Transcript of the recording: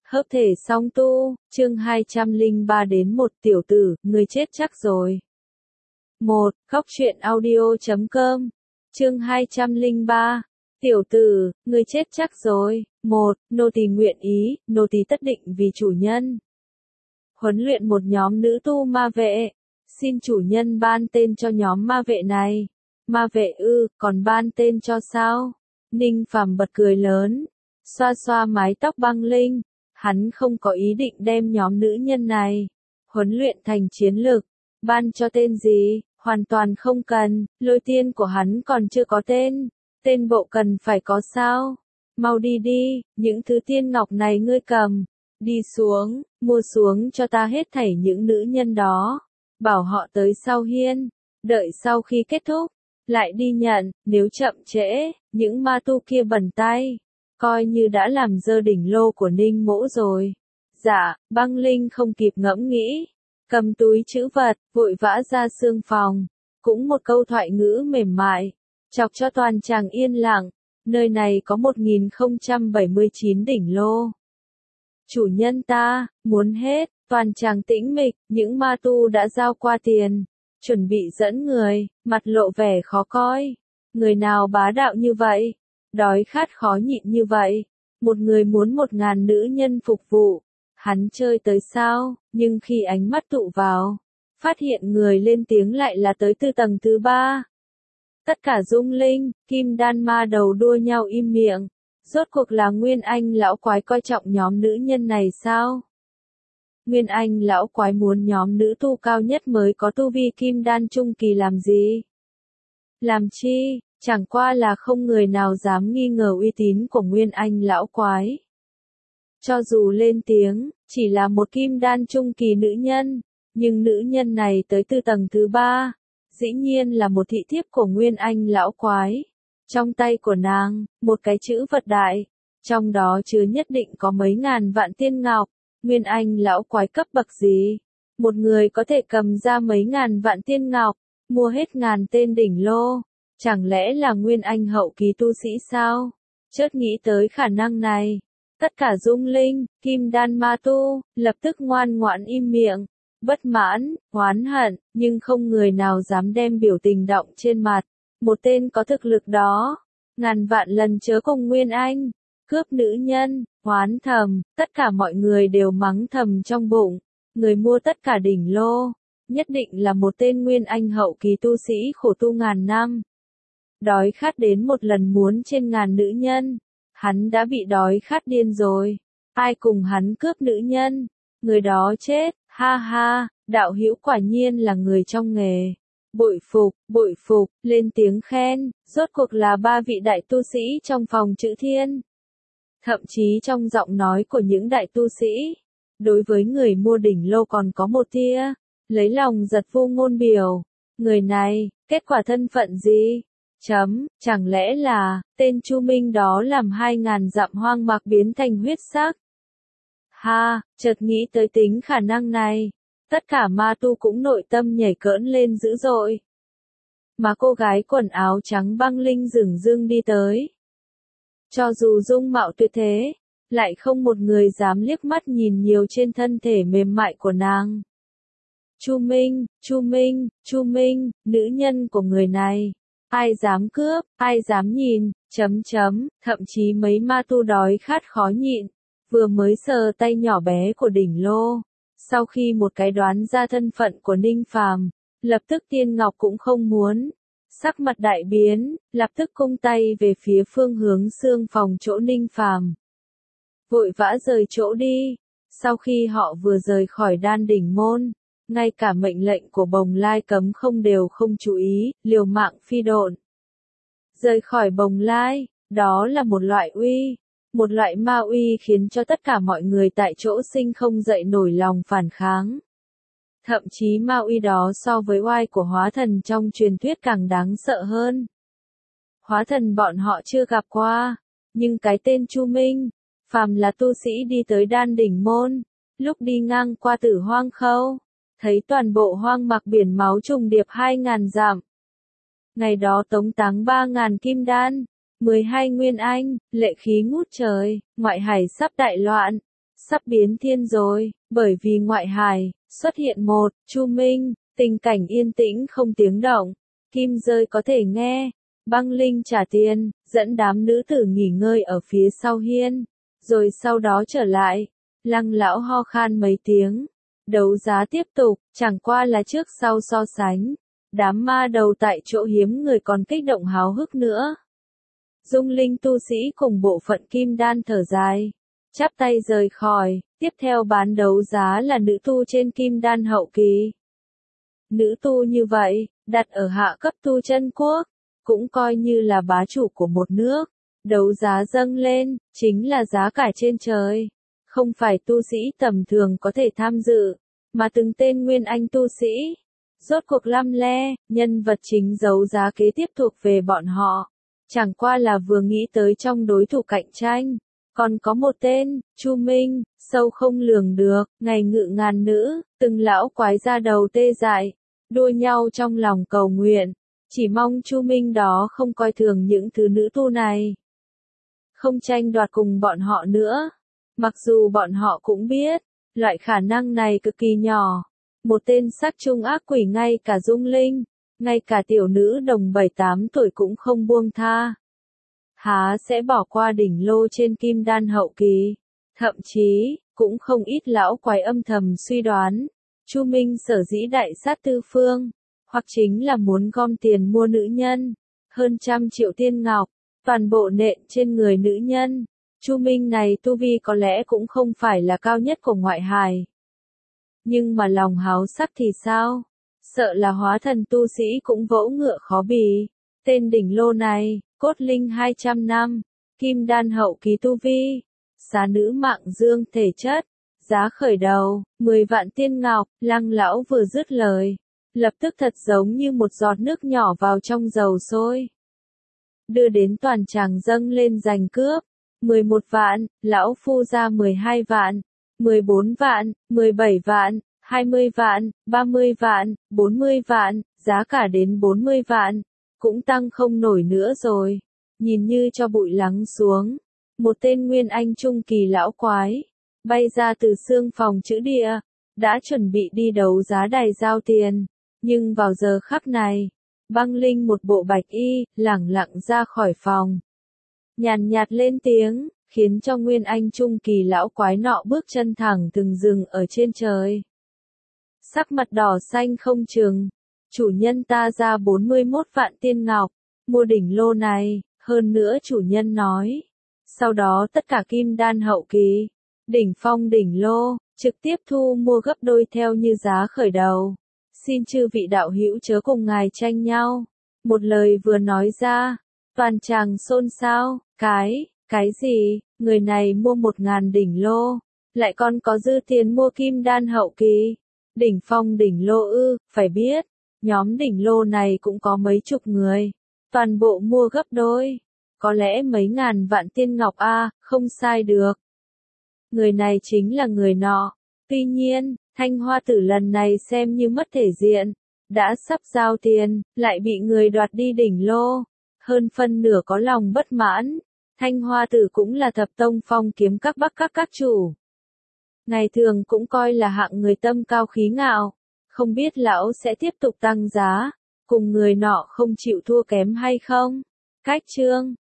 Hợp thể song tu, chương 203 đến 1 tiểu tử, người chết chắc rồi. 1. Góc truyện audio.com Chương 203 Tiểu tử, người chết chắc rồi. 1. Nô tỳ nguyện ý, nô tỳ tất định vì chủ nhân. Huấn luyện một nhóm nữ tu ma vệ. Xin chủ nhân ban tên cho nhóm ma vệ này. Ma vệ ư, còn ban tên cho sao? Ninh Phàm bật cười lớn, xoa xoa mái tóc băng linh. Hắn không có ý định đem nhóm nữ nhân này huấn luyện thành chiến lực. Ban cho tên gì, hoàn toàn không cần, lôi tiên của hắn còn chưa có tên. Tên bộ cần phải có sao? Mau đi đi, những thứ tiên ngọc này ngươi cầm. Đi xuống, mua xuống cho ta hết thảy những nữ nhân đó. Bảo họ tới sau hiên, đợi sau khi kết thúc, lại đi nhận, nếu chậm trễ, những ma tu kia bẩn tay. Coi như đã làm dơ đỉnh lô của Ninh Mỗ rồi. Dạ, băng linh không kịp ngẫm nghĩ. Cầm túi trữ vật, vội vã ra sương phòng. Cũng một câu thoại ngữ mềm mại, chọc cho toàn chàng yên lặng. Nơi này có 1079 đỉnh lô. Chủ nhân ta, muốn hết, toàn chàng tĩnh mịch, những ma tu đã giao qua tiền. Chuẩn bị dẫn người, mặt lộ vẻ khó coi. Người nào bá đạo như vậy? Đói khát khó nhịn như vậy, một người muốn 1000 nữ nhân phục vụ, hắn chơi tới sao? Nhưng khi ánh mắt tụ vào, phát hiện người lên tiếng lại là tới từ tầng thứ 3. Tất cả Dung Linh, Kim Đan ma đầu đua nhau im miệng, rốt cuộc là Nguyên Anh lão quái coi trọng nhóm nữ nhân này sao? Nguyên Anh lão quái muốn nhóm nữ tu cao nhất mới có tu vi Kim Đan trung kỳ làm gì? Làm chi? Chẳng qua là không người nào dám nghi ngờ uy tín của Nguyên Anh lão quái. Cho dù lên tiếng, chỉ là một kim đan trung kỳ nữ nhân, nhưng nữ nhân này tới từ tầng thứ 3, dĩ nhiên là một thị thiếp của Nguyên Anh lão quái. Trong tay của nàng, một cái chữ vật đại, trong đó chứa nhất định có mấy ngàn vạn tiên ngọc. Nguyên Anh lão quái cấp bậc gì? Một người có thể cầm ra mấy ngàn vạn tiên ngọc, mua hết ngàn tên đỉnh lô. Chẳng lẽ là Nguyên Anh hậu kỳ tu sĩ sao? Chợt nghĩ tới khả năng này. Tất cả Dung Linh, Kim Đan ma tu, lập tức ngoan ngoãn im miệng. Bất mãn, oán hận, nhưng không người nào dám đem biểu tình động trên mặt. Một tên có thực lực đó, ngàn vạn lần chớ cùng Nguyên Anh. Cướp nữ nhân, oán thầm, tất cả mọi người đều mắng thầm trong bụng. Người mua tất cả đỉnh lô, nhất định là một tên Nguyên Anh hậu kỳ tu sĩ khổ tu ngàn năm. Đói khát đến một lần muốn trên ngàn nữ nhân, hắn đã bị đói khát điên rồi. Ai cùng hắn cướp nữ nhân, người đó chết, ha ha, đạo hữu quả nhiên là người trong nghề. Bội phục, lên tiếng khen, rốt cuộc là 3 vị đại tu sĩ trong phòng chữ thiên. Thậm chí trong giọng nói của những đại tu sĩ, đối với người mua đỉnh lô còn có một tia, lấy lòng giật vu ngôn biểu. Người này, kết quả thân phận gì? Chẳng lẽ là, tên Chu Minh đó làm 2000 dặm hoang mạc biến thành huyết sắc? Ha, chợt nghĩ tới tính khả năng này. Tất cả ma tu cũng nội tâm nhảy cỡn lên dữ dội. Mà cô gái quần áo trắng băng linh dửng dưng đi tới. Cho dù dung mạo tuyệt thế, lại không một người dám liếc mắt nhìn nhiều trên thân thể mềm mại của nàng. Chu Minh, nữ nhân của người này. Ai dám cướp, ai dám nhìn, thậm chí mấy ma tu đói khát khó nhịn, vừa mới sờ tay nhỏ bé của đỉnh lô. Sau khi một cái đoán ra thân phận của Ninh Phàm, lập tức tiên ngọc cũng không muốn. Sắc mặt đại biến, lập tức cung tay về phía phương hướng xương phòng chỗ Ninh Phàm. Vội vã rời chỗ đi, sau khi họ vừa rời khỏi đan đỉnh môn. Ngay cả mệnh lệnh của Bồng Lai cấm không đều không chú ý, liều mạng phi độn. Rời khỏi Bồng Lai, đó là một loại uy, một loại ma uy khiến cho tất cả mọi người tại chỗ sinh không dậy nổi lòng phản kháng. Thậm chí ma uy đó so với oai của hóa thần trong truyền thuyết càng đáng sợ hơn. Hóa thần bọn họ chưa gặp qua, nhưng cái tên Chu Minh, phàm là tu sĩ đi tới đan đỉnh môn, lúc đi ngang qua Tử Hoang Khâu, thấy toàn bộ hoang mạc biển máu trùng điệp 2000 dặm. Ngày đó tống táng 3000 kim đan, 12 Nguyên Anh, lệ khí ngút trời, ngoại hải sắp đại loạn. sắp biến thiên rồi, bởi vì ngoại hải, xuất hiện một, Chu Minh, tình cảnh yên tĩnh không tiếng động, kim rơi có thể nghe, băng linh trả tiền, dẫn đám nữ tử nghỉ ngơi ở phía sau hiên, rồi sau đó trở lại, Lăng lão ho khan mấy tiếng, đấu giá tiếp tục, chẳng qua là trước sau so sánh, đám ma đầu tại chỗ hiếm người còn kích động háo hức nữa. Dung linh tu sĩ cùng bộ phận kim đan thở dài, chắp tay rời khỏi, tiếp theo bán đấu giá là nữ tu trên kim đan hậu kỳ. Nữ tu như vậy, đặt ở hạ cấp tu chân quốc, cũng coi như là bá chủ của một nước, đấu giá dâng lên, chính là giá cả trên trời. Không phải tu sĩ tầm thường có thể tham dự, mà từng tên nguyên anh tu sĩ. Rốt cuộc lăm le, nhân vật chính đấu giá kế tiếp thuộc về bọn họ. Chẳng qua là vừa nghĩ tới trong đối thủ cạnh tranh. Còn có một tên, Chu Minh, sâu không lường được, ngày ngự ngàn nữ, từng lão quái ra đầu tê dại, đua nhau trong lòng cầu nguyện. Chỉ mong Chu Minh đó không coi thường những thứ nữ tu này. Không tranh đoạt cùng bọn họ nữa. Mặc dù bọn họ cũng biết, loại khả năng này cực kỳ nhỏ. Một tên sắc trung ác quỷ ngay cả Dung Linh, ngay cả tiểu nữ đồng 7-8 tuổi cũng không buông tha. Há sẽ bỏ qua đỉnh lô trên kim đan hậu kỳ. Thậm chí, cũng không ít lão quái âm thầm suy đoán. Chu Minh sở dĩ đại sát tư phương, hoặc chính là muốn gom tiền mua nữ nhân. Hơn 100 triệu tiên ngọc, toàn bộ nện trên người nữ nhân. Chu Minh này tu vi có lẽ cũng không phải là cao nhất của ngoại hài. Nhưng mà lòng háo sắc thì sao? Sợ là hóa thần tu sĩ cũng vỗ ngựa khó bì. Tên đỉnh lô này, cốt linh 200 năm, kim đan hậu kỳ tu vi, xá nữ mạng dương thể chất, giá khởi đầu, 10 vạn tiên ngọc, Lăng lão vừa dứt lời. Lập tức thật giống như một giọt nước nhỏ vào trong dầu sôi. Đưa đến toàn tràng dâng lên giành cướp. 11 vạn, lão phu ra 12 vạn, 14 vạn, 17 vạn, 20 vạn, 30 vạn, 40 vạn, giá cả đến 40 vạn, cũng tăng không nổi nữa rồi. Nhìn như cho bụi lắng xuống, một tên nguyên anh trung kỳ lão quái, bay ra từ xương phòng chữ địa, đã chuẩn bị đi đấu giá đài giao tiền, nhưng vào giờ khắc này, băng linh một bộ bạch y, lẳng lặng ra khỏi phòng. Nhàn nhạt lên tiếng, khiến cho nguyên anh trung kỳ lão quái nọ bước chân thẳng từng dừng ở trên trời. Sắc mặt đỏ xanh không chừng, chủ nhân ta ra 41 vạn tiên ngọc, mua đỉnh lô này, hơn nữa chủ nhân nói. Sau đó tất cả kim đan hậu kỳ, đỉnh phong đỉnh lô, trực tiếp thu mua gấp đôi theo như giá khởi đầu. Xin chư vị đạo hữu chớ cùng ngài tranh nhau. Một lời vừa nói ra, toàn tràng xôn xao, cái gì, người này mua 1.000 đỉnh lô, lại còn có dư tiền mua kim đan hậu kỳ. Đỉnh phong đỉnh lô ư, phải biết, nhóm đỉnh lô này cũng có mấy chục người, toàn bộ mua gấp đôi, có lẽ mấy ngàn vạn tiên ngọc a, không sai được. Người này chính là người nọ, tuy nhiên, Thanh Hoa Tử lần này xem như mất thể diện, đã sắp giao tiền, lại bị người đoạt đi đỉnh lô, hơn phân nửa có lòng bất mãn. Thanh Hoa Tử cũng là thập tông phong kiếm các bắc các chủ. Ngày thường cũng coi là hạng người tâm cao khí ngạo, không biết lão sẽ tiếp tục tăng giá, cùng người nọ không chịu thua kém hay không. Cách chương